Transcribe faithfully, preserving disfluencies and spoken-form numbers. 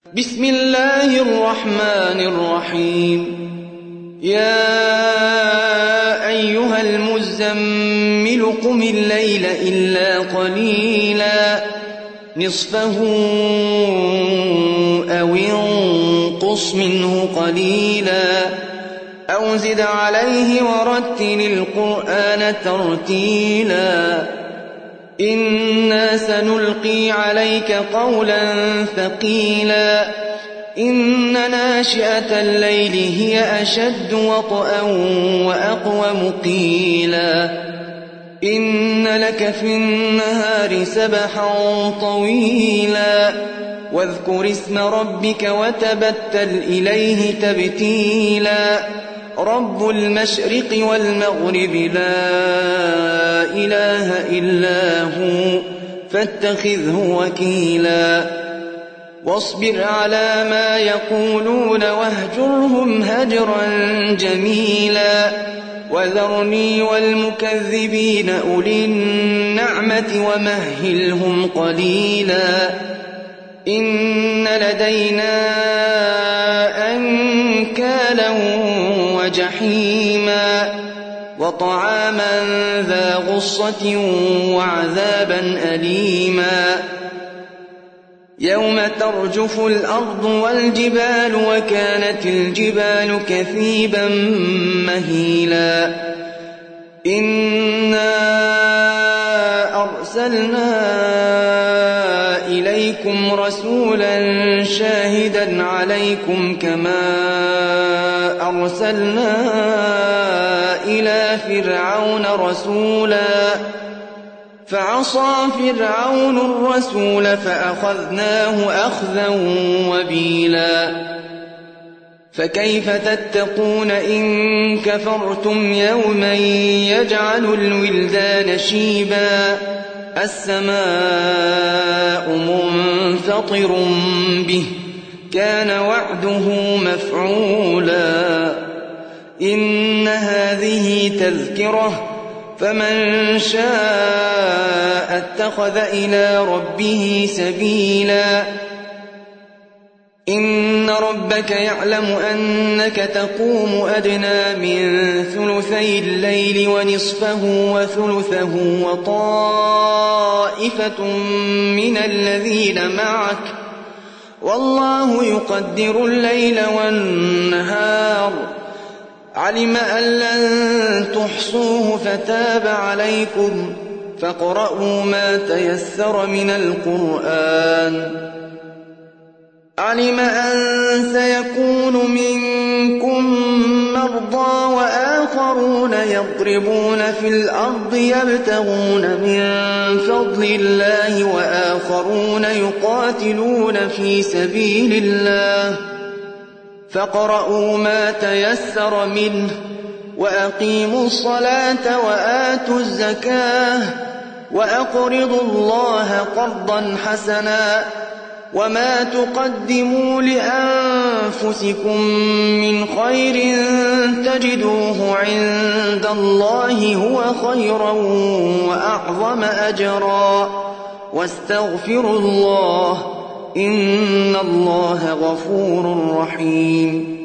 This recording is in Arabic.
بسم الله الرحمن الرحيم يا أيها المزمل قم الليل إلا قليلا نصفه أو انقص منه قليلا أو زد عليه ورتل القرآن ترتيلا إنا سنلقي عليك قولا ثقيلا إن ناشئة الليل هي أشد وطئا وأقوم قيلا إن لك في النهار سبحا طويلا واذكر اسم ربك وتبتل إليه تبتيلا رب المشرق والمغرب لا إله إلا هو فاتخذه وكيلا واصبر على ما يقولون واهجرهم هجرا جميلا وذرني والمكذبين أولي النعمة ومهلهم قليلا إن لدينا أنكالا وجحيما وطعاما ذا غصة وعذابا أليما يوم ترجف الأرض والجبال وكانت الجبال كثيبا مهيلا إنا أرسلنا إليكم رسولا شاهدا عليكم كما أرسلنا إلى فرعون رسولا فعصى فرعون الرسول فأخذناه أخذا وبيلا فكيف تتقون إن كفرتم يوما يجعل الولدان شيبا السماء منفطر به كان وعده مفعولا إن هذه تذكرة فمن شاء اتخذ إلى ربه سبيلا إن ربك يعلم أنك تقوم أدنى من ثلثي الليل ونصفه وثلثه وطائفة من الذين معك والله يقدر الليل والنهار علم أن لن تحصوه فتاب عليكم فاقرؤوا ما تيسر من القرآن علم أن سيكون منكم مرضى وآخرون يضربون في الأرض يبتغون من فضل الله وآخرون يقاتلون في سبيل الله فاقرؤوا ما تيسر منه وأقيموا الصلاة وآتوا الزكاة وأقرضوا الله قرضا حسنا وما تقدموا لأنفسكم من خير تجدوه عند الله هو خيرا وأعظم أجرا واستغفروا الله إن الله غفور رحيم